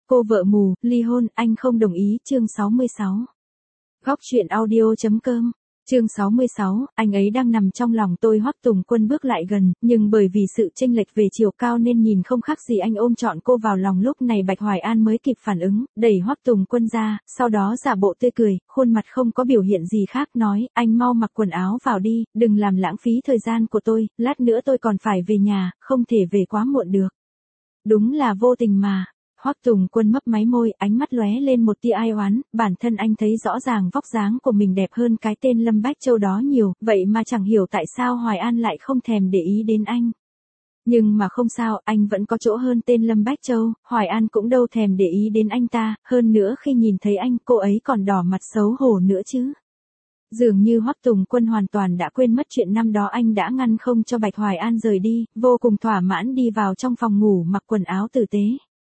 Cô vợ mù, ly hôn, anh không đồng ý, chương 66. Góc truyện audio.com. Chương 66, anh ấy đang nằm trong lòng tôi. Hoắc Tùng Quân bước lại gần, nhưng bởi vì sự chênh lệch về chiều cao nên nhìn không khác gì anh ôm trọn cô vào lòng. Lúc này Bạch Hoài An mới kịp phản ứng, đẩy Hoắc Tùng Quân ra, sau đó giả bộ tươi cười, khuôn mặt không có biểu hiện gì khác, nói, anh mau mặc quần áo vào đi, đừng làm lãng phí thời gian của tôi, lát nữa tôi còn phải về nhà, không thể về quá muộn được. Đúng là vô tình mà. Hoắc Tùng Quân mấp máy môi, ánh mắt lóe lên một tia ai oán, bản thân anh thấy rõ ràng vóc dáng của mình đẹp hơn cái tên Lâm Bách Châu đó nhiều, vậy mà chẳng hiểu tại sao Hoài An lại không thèm để ý đến anh. Nhưng mà không sao, anh vẫn có chỗ hơn tên Lâm Bách Châu, Hoài An cũng đâu thèm để ý đến anh ta, hơn nữa khi nhìn thấy anh, cô ấy còn đỏ mặt xấu hổ nữa chứ. Dường như Hoắc Tùng Quân hoàn toàn đã quên mất chuyện năm đó anh đã ngăn không cho Bạch Hoài An rời đi, vô cùng thỏa mãn đi vào trong phòng ngủ mặc quần áo tử tế.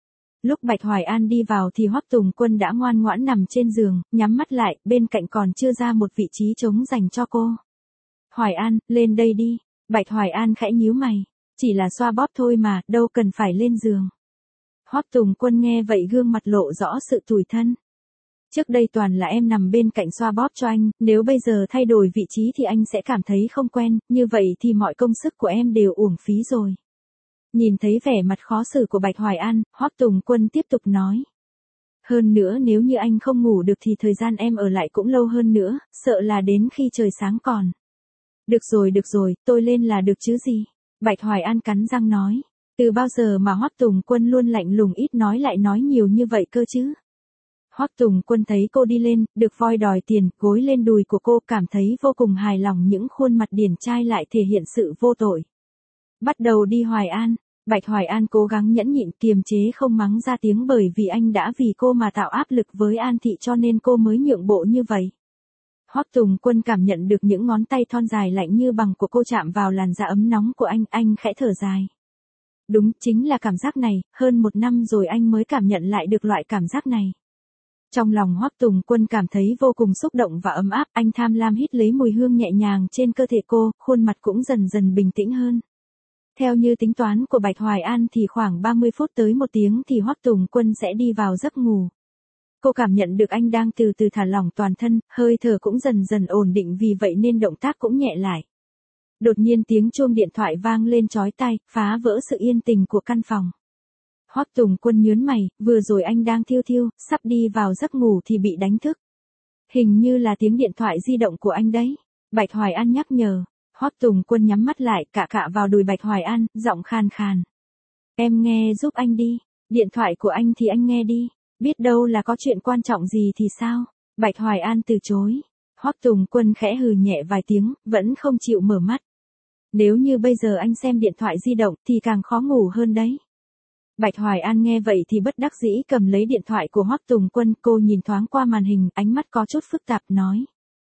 Lúc Bạch Hoài An đi vào thì Hoắc Tùng Quân đã ngoan ngoãn nằm trên giường, nhắm mắt lại, bên cạnh còn chưa ra một vị trí trống dành cho cô. Hoài An, lên đây đi. Bạch Hoài An khẽ nhíu mày. Chỉ là xoa bóp thôi mà, đâu cần phải lên giường. Hoắc Tùng Quân nghe vậy gương mặt lộ rõ sự tủi thân. Trước đây toàn là em nằm bên cạnh xoa bóp cho anh, nếu bây giờ thay đổi vị trí thì anh sẽ cảm thấy không quen, như vậy thì mọi công sức của em đều uổng phí rồi. Nhìn thấy vẻ mặt khó xử của Bạch Hoài An, Hoắc Tùng Quân tiếp tục nói. Hơn nữa nếu như anh không ngủ được thì thời gian em ở lại cũng lâu hơn nữa, sợ là đến khi trời sáng còn. Được rồi, tôi lên là được chứ gì. Bạch Hoài An cắn răng nói. Từ bao giờ mà Hoắc Tùng Quân luôn lạnh lùng ít nói lại nói nhiều như vậy cơ chứ. Hoắc Tùng Quân thấy cô đi lên, được voi đòi tiền, gối lên đùi của cô, cảm thấy vô cùng hài lòng, những khuôn mặt điển trai lại thể hiện sự vô tội. Bắt đầu đi Hoài An. Bạch Hoài An cố gắng nhẫn nhịn kiềm chế không mắng ra tiếng, bởi vì anh đã vì cô mà tạo áp lực với An Thị cho nên cô mới nhượng bộ như vậy. Hoắc Tùng Quân cảm nhận được những ngón tay thon dài lạnh như bằng của cô chạm vào làn da ấm nóng của anh khẽ thở dài. Đúng, chính là cảm giác này, hơn 1 năm rồi anh mới cảm nhận lại được loại cảm giác này. Trong lòng Hoắc Tùng Quân cảm thấy vô cùng xúc động và ấm áp, anh tham lam hít lấy mùi hương nhẹ nhàng trên cơ thể cô, khuôn mặt cũng dần dần bình tĩnh hơn. Theo như tính toán của Bạch Hoài An thì khoảng 30 phút tới 1 tiếng thì Hoắc Tùng Quân sẽ đi vào giấc ngủ. Cô cảm nhận được anh đang từ từ thả lỏng toàn thân, hơi thở cũng dần dần ổn định, vì vậy nên động tác cũng nhẹ lại. Đột nhiên tiếng chuông điện thoại vang lên chói tai, phá vỡ sự yên tình của căn phòng. Hoắc Tùng Quân nhướng mày, vừa rồi anh đang thiêu thiêu, sắp đi vào giấc ngủ thì bị đánh thức. Hình như là tiếng điện thoại di động của anh đấy. Bạch Hoài An nhắc nhở. Hoắc Tùng Quân nhắm mắt lại, cạ vào đùi Bạch Hoài An, giọng khàn khàn. Em nghe giúp anh đi, điện thoại của anh thì anh nghe đi, biết đâu là có chuyện quan trọng gì thì sao? Bạch Hoài An từ chối. Hoắc Tùng Quân khẽ hừ nhẹ vài tiếng, vẫn không chịu mở mắt. Nếu như bây giờ anh xem điện thoại di động thì càng khó ngủ hơn đấy. Bạch Hoài An nghe vậy thì bất đắc dĩ cầm lấy điện thoại của Hoắc Tùng Quân, cô nhìn thoáng qua màn hình, ánh mắt có chút phức tạp nói.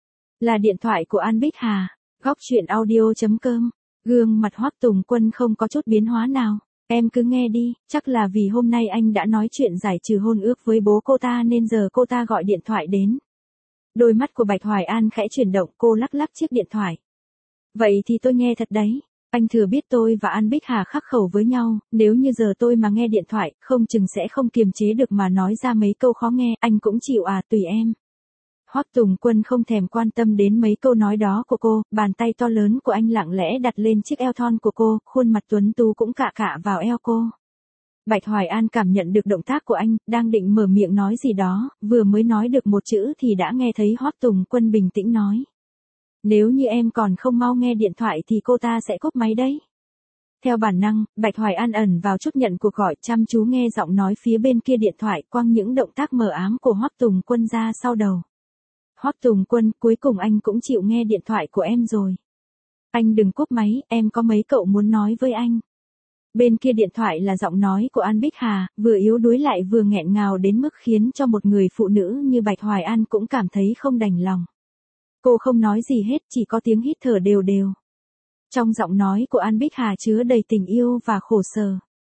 Là điện thoại của An Bích Hà. Góc truyện audio.com. Gương mặt Hoắc Tùng Quân không có chút biến hóa nào. Em cứ nghe đi, chắc là vì hôm nay anh đã nói chuyện giải trừ hôn ước với bố cô ta nên giờ cô ta gọi điện thoại đến. Đôi mắt của Bạch Hoài An khẽ chuyển động, cô lắc lắc chiếc điện thoại. Vậy thì tôi nghe thật đấy. Anh thừa biết tôi và An Bích Hà khắc khẩu với nhau, nếu như giờ tôi mà nghe điện thoại, không chừng sẽ không kiềm chế được mà nói ra mấy câu khó nghe, anh cũng chịu à, tùy em. Hoắc Tùng Quân không thèm quan tâm đến mấy câu nói đó của cô, bàn tay to lớn của anh lặng lẽ đặt lên chiếc eo thon của cô, khuôn mặt tuấn tú cũng cạ vào eo cô. Bạch Hoài An cảm nhận được động tác của anh, đang định mở miệng nói gì đó, vừa mới nói được một chữ thì đã nghe thấy Hoắc Tùng Quân bình tĩnh nói. Nếu như em còn không mau nghe điện thoại thì cô ta sẽ cúp máy đấy. Theo bản năng, Bạch Hoài An ẩn vào chút nhận cuộc gọi, chăm chú nghe giọng nói phía bên kia điện thoại, quăng những động tác mờ ám của Hoắc Tùng Quân ra sau đầu. Hoắc Tùng Quân, cuối cùng anh cũng chịu nghe điện thoại của em rồi. Anh đừng cúp máy, em có mấy cậu muốn nói với anh. Bên kia điện thoại là giọng nói của An Bích Hà, vừa yếu đuối lại vừa nghẹn ngào đến mức khiến cho một người phụ nữ như Bạch Hoài An cũng cảm thấy không đành lòng. Cô không nói gì hết, chỉ có tiếng hít thở đều đều. Trong giọng nói của An Bích Hà chứa đầy tình yêu và khổ sở.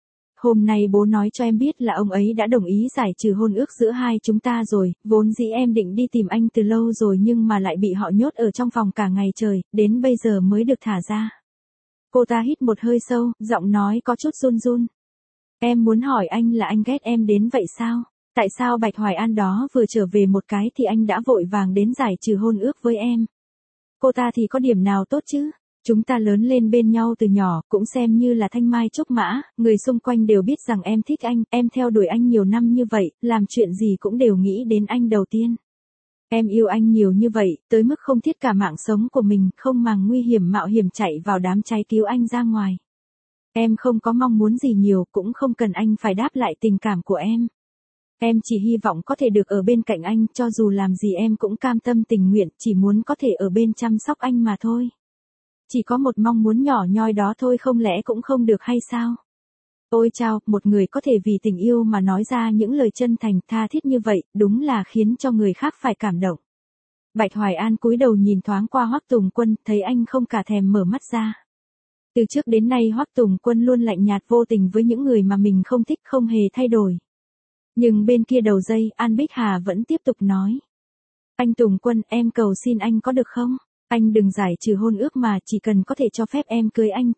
Hôm nay bố nói cho em biết là ông ấy đã đồng ý giải trừ hôn ước giữa hai chúng ta rồi, vốn dĩ em định đi tìm anh từ lâu rồi nhưng mà lại bị họ nhốt ở trong phòng cả ngày trời, đến bây giờ mới được thả ra. Cô ta hít một hơi sâu, giọng nói có chút run run. Em muốn hỏi anh là anh ghét em đến vậy sao? Tại sao Bạch Hoài An đó vừa trở về một cái thì anh đã vội vàng đến giải trừ hôn ước với em? Cô ta thì có điểm nào tốt chứ? Chúng ta lớn lên bên nhau từ nhỏ, cũng xem như là thanh mai trúc mã, người xung quanh đều biết rằng em thích anh, em theo đuổi anh nhiều năm như vậy, làm chuyện gì cũng đều nghĩ đến anh đầu tiên. Em yêu anh nhiều như vậy, tới mức không thiết cả mạng sống của mình, không màng nguy hiểm mạo hiểm chạy vào đám cháy cứu anh ra ngoài. Em không có mong muốn gì nhiều, cũng không cần anh phải đáp lại tình cảm của em. Em chỉ hy vọng có thể được ở bên cạnh anh, cho dù làm gì em cũng cam tâm tình nguyện, chỉ muốn có thể ở bên chăm sóc anh mà thôi. Chỉ có một mong muốn nhỏ nhoi đó thôi, không lẽ cũng không được hay sao? Ôi chao, một người có thể vì tình yêu mà nói ra những lời chân thành tha thiết như vậy, đúng là khiến cho người khác phải cảm động. Bạch Hoài An cúi đầu nhìn thoáng qua Hoắc Tùng Quân, thấy anh không cả thèm mở mắt ra. Từ trước đến nay Hoắc Tùng Quân luôn lạnh nhạt vô tình với những người mà mình không thích, không hề thay đổi. Nhưng bên kia đầu dây, An Bích Hà vẫn tiếp tục nói. Anh Tùng Quân, em cầu xin anh có được không? Anh đừng giải trừ hôn ước mà, chỉ cần có thể cho phép em cưới anh,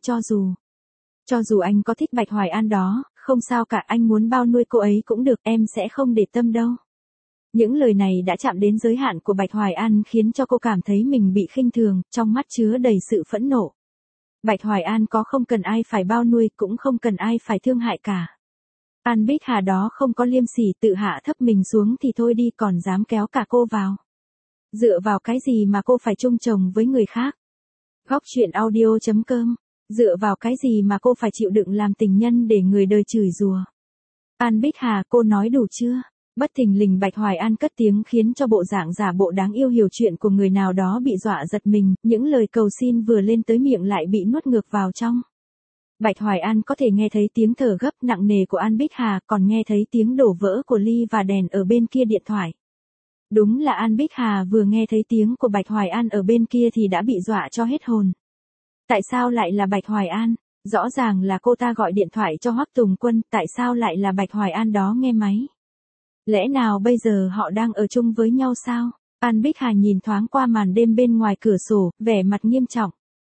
cho dù anh có thích Bạch Hoài An đó, không sao cả, anh muốn bao nuôi cô ấy cũng được, em sẽ không để tâm đâu. Những lời này đã chạm đến giới hạn của Bạch Hoài An, khiến cho cô cảm thấy mình bị khinh thường, trong mắt chứa đầy sự phẫn nộ. Bạch Hoài An có không cần ai phải bao nuôi, cũng không cần ai phải thương hại cả. An Bích Hà đó không có liêm sỉ, tự hạ thấp mình xuống thì thôi đi, còn dám kéo cả cô vào. Dựa vào cái gì mà cô phải chung chồng với người khác? Góc truyện audio.com. Dựa vào cái gì mà cô phải chịu đựng làm tình nhân để người đời chửi rủa? An Bích Hà, cô nói đủ chưa? Bất thình lình Bạch Hoài An cất tiếng khiến cho bộ dạng giả bộ đáng yêu hiểu chuyện của người nào đó bị dọa giật mình, những lời cầu xin vừa lên tới miệng lại bị nuốt ngược vào trong. Bạch Hoài An có thể nghe thấy tiếng thở gấp nặng nề của An Bích Hà, còn nghe thấy tiếng đổ vỡ của ly và đèn ở bên kia điện thoại. Đúng là An Bích Hà vừa nghe thấy tiếng của Bạch Hoài An ở bên kia thì đã bị dọa cho hết hồn. Tại sao lại là Bạch Hoài An? Rõ ràng là cô ta gọi điện thoại cho Hoắc Tùng Quân, tại sao lại là Bạch Hoài An đó nghe máy? Lẽ nào bây giờ họ đang ở chung với nhau sao? An Bích Hà nhìn thoáng qua màn đêm bên ngoài cửa sổ, vẻ mặt nghiêm trọng.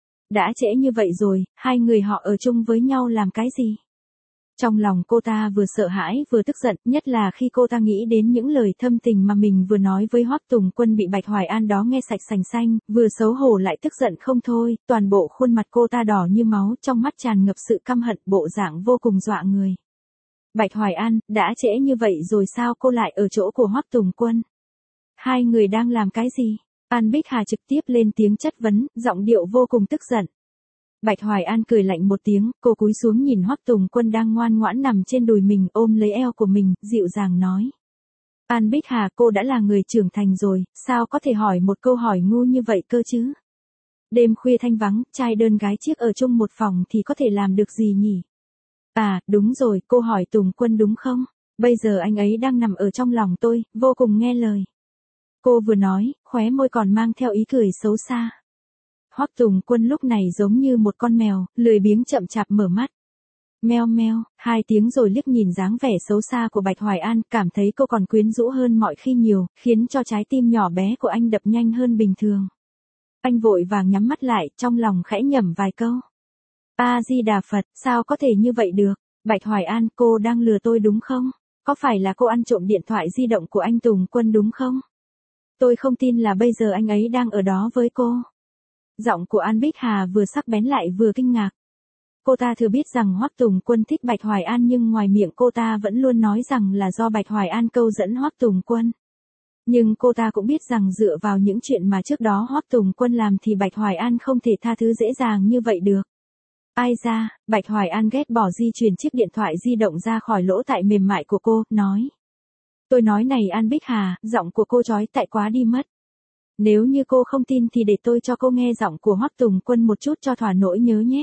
Đã trễ như vậy rồi, hai người họ ở chung với nhau làm cái gì? Trong lòng cô ta vừa sợ hãi vừa tức giận, nhất là khi cô ta nghĩ đến những lời thâm tình mà mình vừa nói với Hoắc Tùng Quân bị Bạch Hoài An đó nghe sạch sành xanh, vừa xấu hổ lại tức giận không thôi, toàn bộ khuôn mặt cô ta đỏ như máu, trong mắt tràn ngập sự căm hận, bộ dạng vô cùng dọa người. Bạch Hoài An, đã trễ như vậy rồi sao cô lại ở chỗ của Hoắc Tùng Quân? Hai người đang làm cái gì? An Bích Hà trực tiếp lên tiếng chất vấn, giọng điệu vô cùng tức giận. Bạch Hoài An cười lạnh một tiếng, cô cúi xuống nhìn Hoắc Tùng Quân đang ngoan ngoãn nằm trên đùi mình, ôm lấy eo của mình, dịu dàng nói. An Bích Hà, cô đã là người trưởng thành rồi, sao có thể hỏi một câu hỏi ngu như vậy cơ chứ? Đêm khuya thanh vắng, trai đơn gái chiếc ở chung một phòng thì có thể làm được gì nhỉ? À, đúng rồi, cô hỏi Tùng Quân đúng không? Bây giờ anh ấy đang nằm ở trong lòng tôi, vô cùng nghe lời. Cô vừa nói, khóe môi còn mang theo ý cười xấu xa. Hoắc Tùng Quân lúc này giống như một con mèo, lười biếng chậm chạp mở mắt. Meo meo, 2 tiếng rồi liếc nhìn dáng vẻ xấu xa của Bạch Hoài An, cảm thấy cô còn quyến rũ hơn mọi khi nhiều, khiến cho trái tim nhỏ bé của anh đập nhanh hơn bình thường. Anh vội vàng nhắm mắt lại, trong lòng khẽ nhẩm vài câu. A-di-đà Phật, sao có thể như vậy được? Bạch Hoài An, cô đang lừa tôi đúng không? Có phải là cô ăn trộm điện thoại di động của anh Tùng Quân đúng không? Tôi không tin là bây giờ anh ấy đang ở đó với cô. Giọng của An Bích Hà vừa sắc bén lại vừa kinh ngạc. Cô ta thừa biết rằng Hoắc Tùng Quân thích Bạch Hoài An, nhưng ngoài miệng cô ta vẫn luôn nói rằng là do Bạch Hoài An câu dẫn Hoắc Tùng Quân. Nhưng cô ta cũng biết rằng dựa vào những chuyện mà trước đó Hoắc Tùng Quân làm thì Bạch Hoài An không thể tha thứ dễ dàng như vậy được. Ai ra, Bạch Hoài An ghét bỏ di chuyển chiếc điện thoại di động ra khỏi lỗ tai mềm mại của cô, nói. Tôi nói này An Bích Hà, giọng của cô chói tai quá đi mất. Nếu như cô không tin thì để tôi cho cô nghe giọng của Hoắc Tùng Quân một chút cho thỏa nỗi nhớ nhé.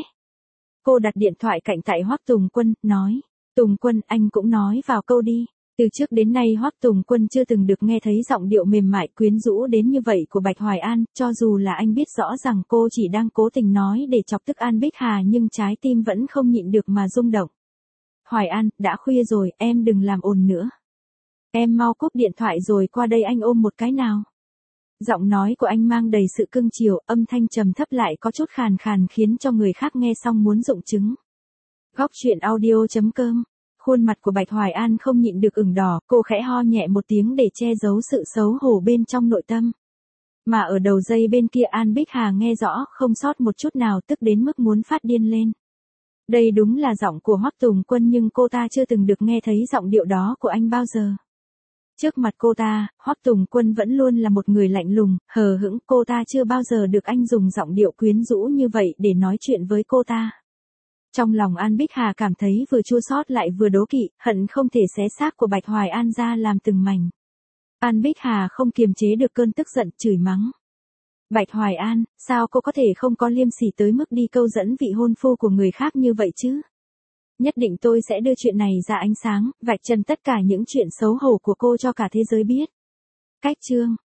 Cô đặt điện thoại cạnh tai Hoắc Tùng Quân, nói. Tùng Quân, anh cũng nói vào câu đi. Từ trước đến nay Hoắc Tùng Quân chưa từng được nghe thấy giọng điệu mềm mại quyến rũ đến như vậy của Bạch Hoài An, cho dù là anh biết rõ rằng cô chỉ đang cố tình nói để chọc tức An Bích Hà, nhưng trái tim vẫn không nhịn được mà rung động. Hoài An, đã khuya rồi, em đừng làm ồn nữa. Em mau cúp điện thoại rồi qua đây anh ôm một cái nào. Giọng nói của anh mang đầy sự cưng chiều, âm thanh trầm thấp lại có chút khàn khàn khiến cho người khác nghe xong muốn rụng trứng. Góc truyện audio.com Khuôn mặt của Bạch Hoài An không nhịn được ửng đỏ, cô khẽ ho nhẹ một tiếng để che giấu sự xấu hổ bên trong nội tâm. Mà ở đầu dây bên kia An Bích Hà nghe rõ, không sót một chút nào, tức đến mức muốn phát điên lên. Đây đúng là giọng của Hoắc Tùng Quân nhưng cô ta chưa từng được nghe thấy giọng điệu đó của anh bao giờ. Trước mặt cô ta, Hoắc Tùng Quân vẫn luôn là một người lạnh lùng, hờ hững, cô ta chưa bao giờ được anh dùng giọng điệu quyến rũ như vậy để nói chuyện với cô ta. Trong lòng An Bích Hà cảm thấy vừa chua xót lại vừa đố kỵ, hận không thể xé xác của Bạch Hoài An ra làm từng mảnh. An Bích Hà không kiềm chế được cơn tức giận, chửi mắng. Bạch Hoài An, sao cô có thể không có liêm sỉ tới mức đi câu dẫn vị hôn phu của người khác như vậy chứ? Nhất định tôi sẽ đưa chuyện này ra ánh sáng, vạch trần tất cả những chuyện xấu hổ của cô cho cả thế giới biết. Cách chương